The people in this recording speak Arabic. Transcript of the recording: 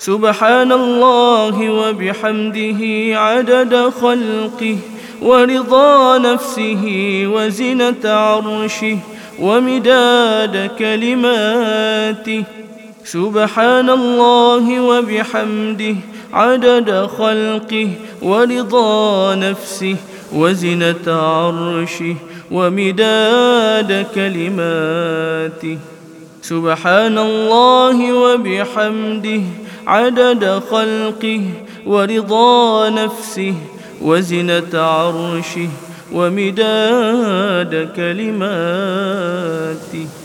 سبحان الله وبحمده عدد خلقه ورضا نفسه وزنة عرشه ومداد كلماته. سبحان الله وبحمده عدد خلقه ورضا نفسه وزنة عرشه ومداد كلماته. سبحان الله وبحمده عدد خلقه ورضا نفسه وزنة عرشه ومداد كلماته.